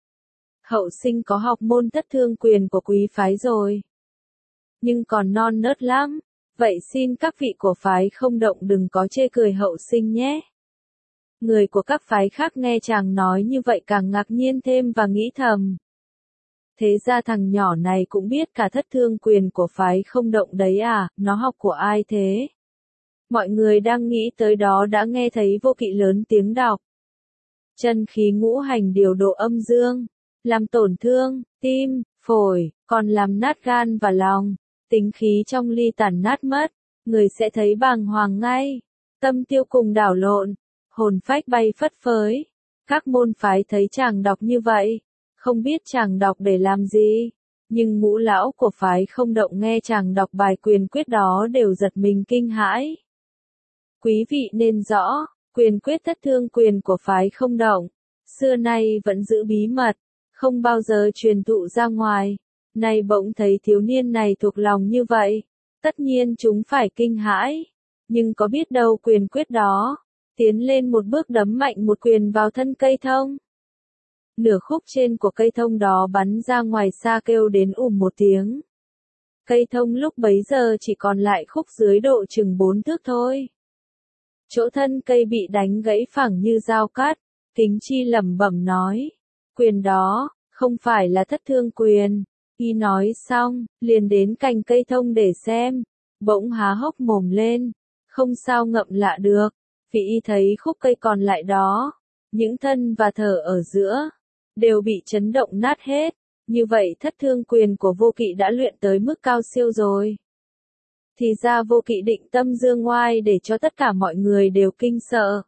Hậu Sinh có học môn thất thương quyền của quý phái rồi. Nhưng còn non nớt lắm, vậy xin các vị của phái không động đừng có chê cười Hậu Sinh nhé. Người của các phái khác nghe chàng nói như vậy càng ngạc nhiên thêm và nghĩ thầm. Thế ra thằng nhỏ này cũng biết cả thất thương quyền của phái không động đấy à, nó học của ai thế? Mọi người đang nghĩ tới đó đã nghe thấy Vô Kỵ lớn tiếng đọc. Chân khí ngũ hành điều độ âm dương, làm tổn thương, tim, phổi, còn làm nát gan và lòng, tính khí trong ly tản nát mất, người sẽ thấy bàng hoàng ngay, tâm tiêu cùng đảo lộn, hồn phách bay phất phới, Các môn phái thấy chàng đọc như vậy, không biết chàng đọc để làm gì, nhưng ngũ lão của phái không động nghe chàng đọc bài quyền quyết đó đều giật mình kinh hãi. Quý vị nên rõ, quyền quyết thất thương quyền của phái không động, xưa nay vẫn giữ bí mật, không bao giờ truyền thụ ra ngoài. Nay bỗng thấy thiếu niên này thuộc lòng như vậy, tất nhiên chúng phải kinh hãi, nhưng có biết đâu quyền quyết đó, tiến lên một bước đấm mạnh một quyền vào thân cây thông. Nửa khúc trên của cây thông đó bắn ra ngoài xa kêu đến ùm một tiếng. Cây thông lúc bấy giờ chỉ còn lại khúc dưới độ chừng bốn thước thôi. Chỗ thân cây bị đánh gãy phẳng như dao cắt, Kính Chi lẩm bẩm nói, quyền đó, không phải là thất thương quyền. Y nói xong, liền đến cành cây thông để xem, bỗng há hốc mồm lên, không sao ngậm lạ được, vì y thấy khúc cây còn lại đó, những thân và thở ở giữa, đều bị chấn động nát hết, như vậy thất thương quyền của Vô Kỵ đã luyện tới mức cao siêu rồi. Thì ra Vô Kỵ định tâm dương ngoai để cho tất cả mọi người đều kinh sợ.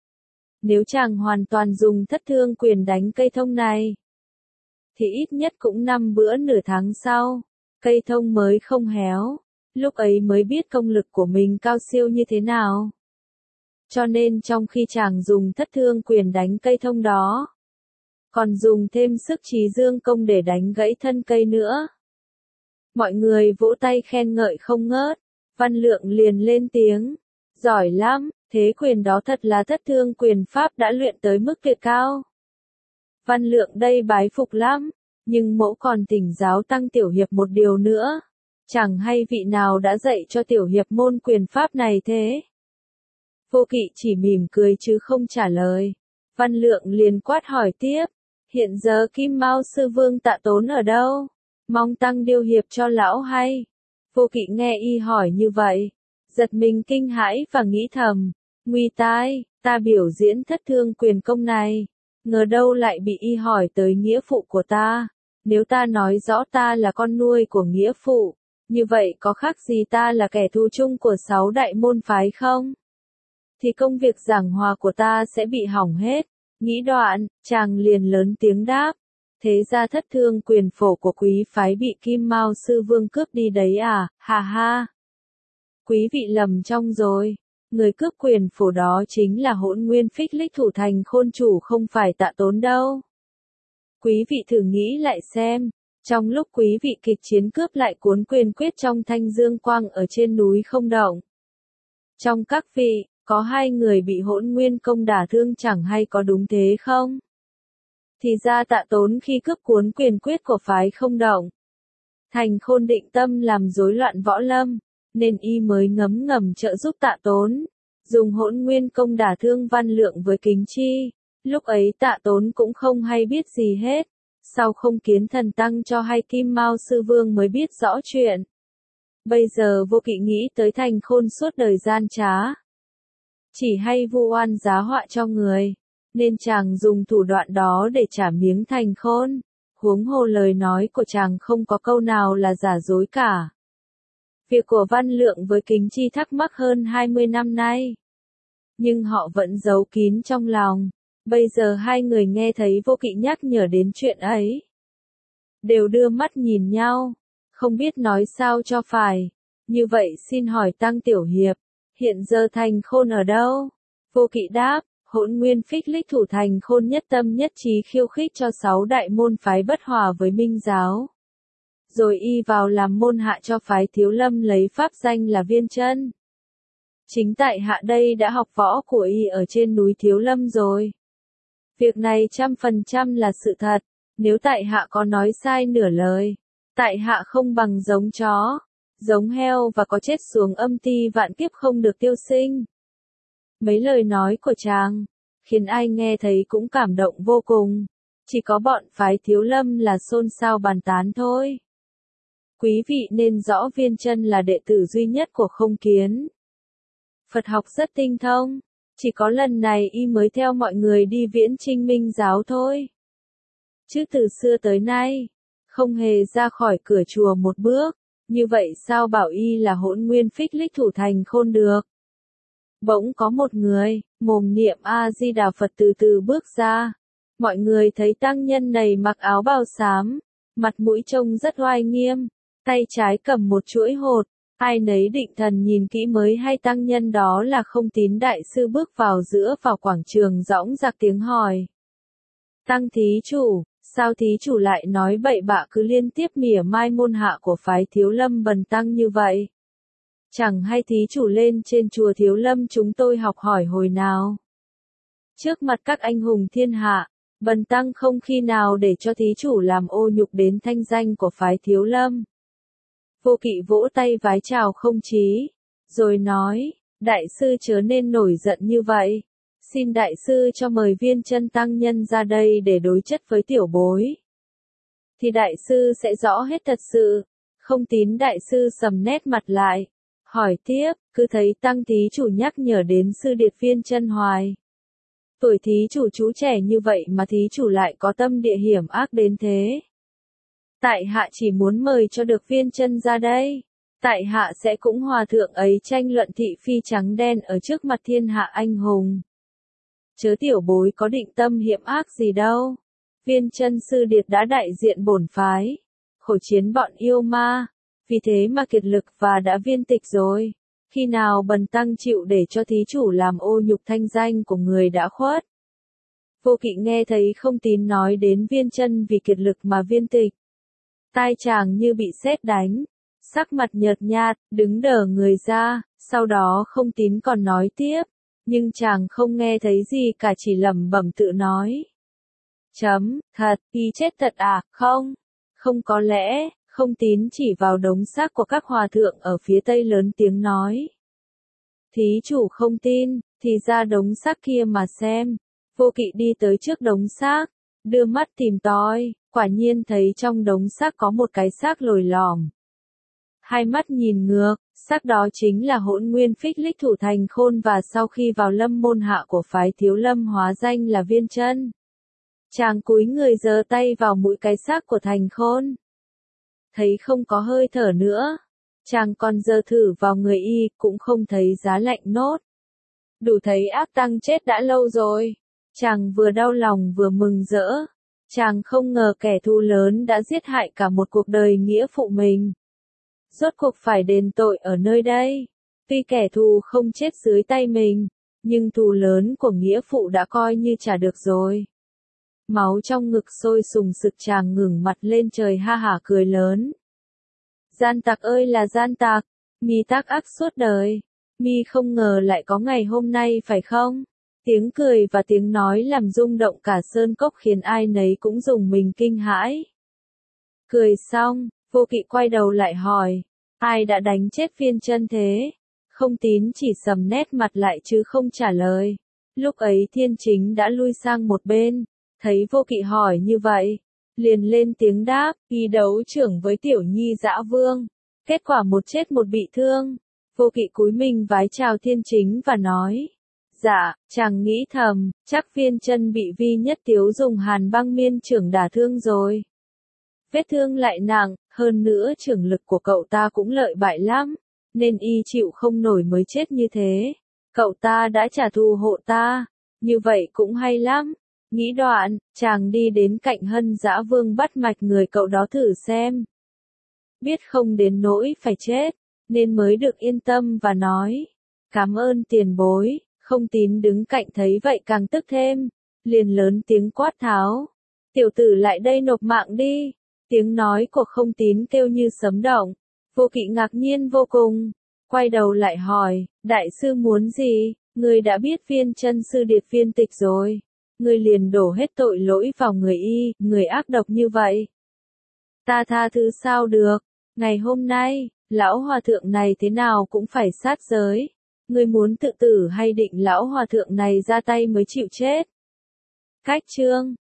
Nếu chàng hoàn toàn dùng thất thương quyền đánh cây thông này, thì ít nhất cũng năm bữa nửa tháng sau, cây thông mới không héo, lúc ấy mới biết công lực của mình cao siêu như thế nào. Cho nên trong khi chàng dùng thất thương quyền đánh cây thông đó, còn dùng thêm sức trí dương công để đánh gãy thân cây nữa. Mọi người vỗ tay khen ngợi không ngớt, Văn Lượng liền lên tiếng, giỏi lắm, thế quyền đó thật là thất thương quyền pháp đã luyện tới mức tuyệt cao. Văn Lượng đây bái phục lắm, nhưng mẫu còn thỉnh giáo Tăng Tiểu Hiệp một điều nữa. Chẳng hay vị nào đã dạy cho Tiểu Hiệp môn quyền pháp này thế? Vô Kỵ chỉ mỉm cười chứ không trả lời. Văn Lượng liền quát hỏi tiếp, hiện giờ Kim Mao Sư Vương Tạ Tốn ở đâu? Mong Tăng điêu hiệp cho lão hay. Vô Kỵ nghe y hỏi như vậy, giật mình kinh hãi và nghĩ thầm, nguy tai, ta biểu diễn thất thương quyền công này, ngờ đâu lại bị y hỏi tới nghĩa phụ của ta. Nếu ta nói rõ ta là con nuôi của nghĩa phụ, như vậy có khác gì ta là kẻ thù chung của sáu đại môn phái không? Thì công việc giảng hòa của ta sẽ bị hỏng hết. Nghĩ đoạn, chàng liền lớn tiếng đáp, thế ra thất thương quyền phổ của quý phái bị Kim Mao Sư Vương cướp đi đấy à, ha ha. Quý vị lầm trong rồi, người cướp quyền phổ đó chính là Hỗn Nguyên Phích Lịch Thủ Thành Khôn chủ không phải Tạ Tốn đâu. Quý vị thử nghĩ lại xem, trong lúc quý vị kịch chiến cướp lại cuốn quyền quyết trong Thanh Dương Quang ở trên núi không động. Trong các vị, có hai người bị Hỗn Nguyên công đả thương chẳng hay có đúng thế không? Thì ra Tạ Tốn khi cướp cuốn quyền quyết của phái không động, Thành Khôn định tâm làm rối loạn võ lâm, nên y mới ngấm ngầm trợ giúp Tạ Tốn, dùng Hỗn Nguyên công đả thương Văn Lượng với Kính Chi. Lúc ấy Tạ Tốn cũng không hay biết gì hết, sau không kiến thần tăng cho hay Kim Mao Sư Vương mới biết rõ chuyện. Bây giờ Vô Kỵ nghĩ tới Thành Khôn suốt đời gian trá, chỉ hay vu oan giá họa cho người, nên chàng dùng thủ đoạn đó để trả miếng Thành Khôn, huống hồ lời nói của chàng không có câu nào là giả dối cả. Việc của Văn Lượng với Kính Chi thắc mắc hơn hai mươi năm nay, nhưng họ vẫn giấu kín trong lòng. Bây giờ hai người nghe thấy Vô Kỵ nhắc nhở đến chuyện ấy, đều đưa mắt nhìn nhau, không biết nói sao cho phải. Như vậy xin hỏi Tăng Tiểu Hiệp, hiện giờ Thành Khôn ở đâu? Vô Kỵ đáp, Hỗn Nguyên Phích Lịch Thủ Thành Khôn nhất tâm nhất trí khiêu khích cho sáu đại môn phái bất hòa với Minh giáo. Rồi y vào làm môn hạ cho phái Thiếu Lâm lấy pháp danh là Viên Chân. Chính tại hạ đây đã học võ của y ở trên núi Thiếu Lâm rồi. Việc này trăm phần trăm là sự thật, nếu tại hạ có nói sai nửa lời, tại hạ không bằng giống chó, giống heo và có chết xuống âm ti vạn kiếp không được tiêu sinh. Mấy lời nói của chàng, khiến ai nghe thấy cũng cảm động vô cùng, chỉ có bọn phái Thiếu Lâm là xôn xao bàn tán thôi. Quý vị nên rõ Viên Chân là đệ tử duy nhất của Không Kiến. Phật học rất tinh thông. Chỉ có lần này y mới theo mọi người đi viễn chinh Minh giáo thôi. Chứ từ xưa tới nay, không hề ra khỏi cửa chùa một bước, như vậy sao bảo y là Hỗn Nguyên Phích Lịch Thủ Thành Khôn được? Bỗng có một người, mồm niệm A-di-đà Phật từ từ bước ra. Mọi người thấy tăng nhân này mặc áo bào xám, mặt mũi trông rất oai nghiêm, tay trái cầm một chuỗi hột. Ai nấy định thần nhìn kỹ mới hay tăng nhân đó là Không Tín đại sư bước vào giữa vào quảng trường dõng dạc tiếng hỏi. Tăng thí chủ, sao thí chủ lại nói bậy bạ cứ liên tiếp mỉa mai môn hạ của phái Thiếu Lâm Bần tăng như vậy? Chẳng hay thí chủ lên trên chùa Thiếu Lâm chúng tôi học hỏi hồi nào? Trước mặt các anh hùng thiên hạ, Bần tăng không khi nào để cho thí chủ làm ô nhục đến thanh danh của phái Thiếu Lâm. Vô Kỵ vỗ tay vái chào Không Chí, rồi nói, đại sư chớ nên nổi giận như vậy. Xin đại sư cho mời Viên Chân tăng nhân ra đây để đối chất với tiểu bối. Thì đại sư sẽ rõ hết thật sự. Không Tín đại sư sầm nét mặt lại, hỏi tiếp, cứ thấy tăng thí chủ nhắc nhở đến sư điệt Viên Chân hoài. Tuổi thí chủ chú trẻ như vậy mà thí chủ lại có tâm địa hiểm ác đến thế. Tại hạ chỉ muốn mời cho được Viên Chân ra đây. Tại hạ sẽ cũng hòa thượng ấy tranh luận thị phi trắng đen ở trước mặt thiên hạ anh hùng. Chớ tiểu bối có định tâm hiểm ác gì đâu. Viên Chân sư điệt đã đại diện bổn phái, khổ chiến bọn yêu ma, vì thế mà kiệt lực và đã viên tịch rồi. Khi nào Bần tăng chịu để cho thí chủ làm ô nhục thanh danh của người đã khuất? Vô Kỵ nghe thấy Không Tín nói đến Viên Chân vì kiệt lực mà viên tịch. Tai chàng như bị sét đánh, sắc mặt nhợt nhạt, đứng đờ người ra, sau đó Không Tín còn nói tiếp, nhưng chàng không nghe thấy gì cả chỉ lẩm bẩm tự nói. Chấm, thật, y chết thật à, không, không có lẽ, Không Tín chỉ vào đống xác của các hòa thượng ở phía tây lớn tiếng nói. Thí chủ không tin, thì ra đống xác kia mà xem. Vô Kỵ đi tới trước đống xác, đưa mắt tìm tòi, quả nhiên thấy trong đống xác có một cái xác lồi lòm. Hai mắt nhìn ngược, xác đó chính là Hỗn Nguyên Phích Lịch thủ Thành Khôn và sau khi vào lâm môn hạ của phái Thiếu Lâm hóa danh là Viên Chân. Chàng cúi người giơ tay vào mũi cái xác của Thành Khôn. Thấy không có hơi thở nữa. Chàng còn giơ thử vào người y, cũng không thấy giá lạnh nốt. Đủ thấy ác tăng chết đã lâu rồi. Chàng vừa đau lòng vừa mừng rỡ. Chàng không ngờ kẻ thù lớn đã giết hại cả một cuộc đời nghĩa phụ mình. Rốt cuộc phải đền tội ở nơi đây. Tuy kẻ thù không chết dưới tay mình, nhưng thù lớn của nghĩa phụ đã coi như trả được rồi. Máu trong ngực sôi sùng sực, chàng ngẩng mặt lên trời ha hả cười lớn. Gian tặc ơi là gian tặc, mi tác ác suốt đời, mi không ngờ lại có ngày hôm nay phải không? Tiếng cười và tiếng nói làm rung động cả sơn cốc khiến ai nấy cũng rùng mình kinh hãi. Cười xong, Vô Kỵ quay đầu lại hỏi, ai đã đánh chết Viên Chân thế? Không Tín chỉ sầm nét mặt lại chứ không trả lời. Lúc ấy Thiên Chính đã lui sang một bên, thấy Vô Kỵ hỏi như vậy, liền lên tiếng đáp, y đấu trưởng với Tiểu Nhi Dã Vương, kết quả một chết một bị thương. Vô Kỵ cúi mình vái chào Thiên Chính và nói, dạ, chàng nghĩ thầm, chắc Viên Chân bị Vi Nhất Tiếu dùng Hàn Băng Miên trưởng đả thương rồi. Vết thương lại nặng, hơn nữa trưởng lực của cậu ta cũng lợi bại lắm, nên y chịu không nổi mới chết như thế. Cậu ta đã trả thù hộ ta, như vậy cũng hay lắm. Nghĩ đoạn, chàng đi đến cạnh Hân Dã Vương bắt mạch người cậu đó thử xem. Biết không đến nỗi phải chết, nên mới được yên tâm và nói, cảm ơn tiền bối. Không Tín đứng cạnh thấy vậy càng tức thêm, liền lớn tiếng quát tháo, tiểu tử lại đây nộp mạng đi. Tiếng nói của Không Tín kêu như sấm động. Vô Kỵ ngạc nhiên vô cùng, quay đầu lại hỏi, đại sư muốn gì? Người đã biết Viên Chân sư điệt viên tịch rồi, người liền đổ hết tội lỗi vào người y, người ác độc như vậy. Ta tha thứ sao được? Ngày hôm nay, lão hòa thượng này thế nào cũng phải sát giới. Người muốn tự tử hay định lão hòa thượng này ra tay mới chịu chết? Cách chương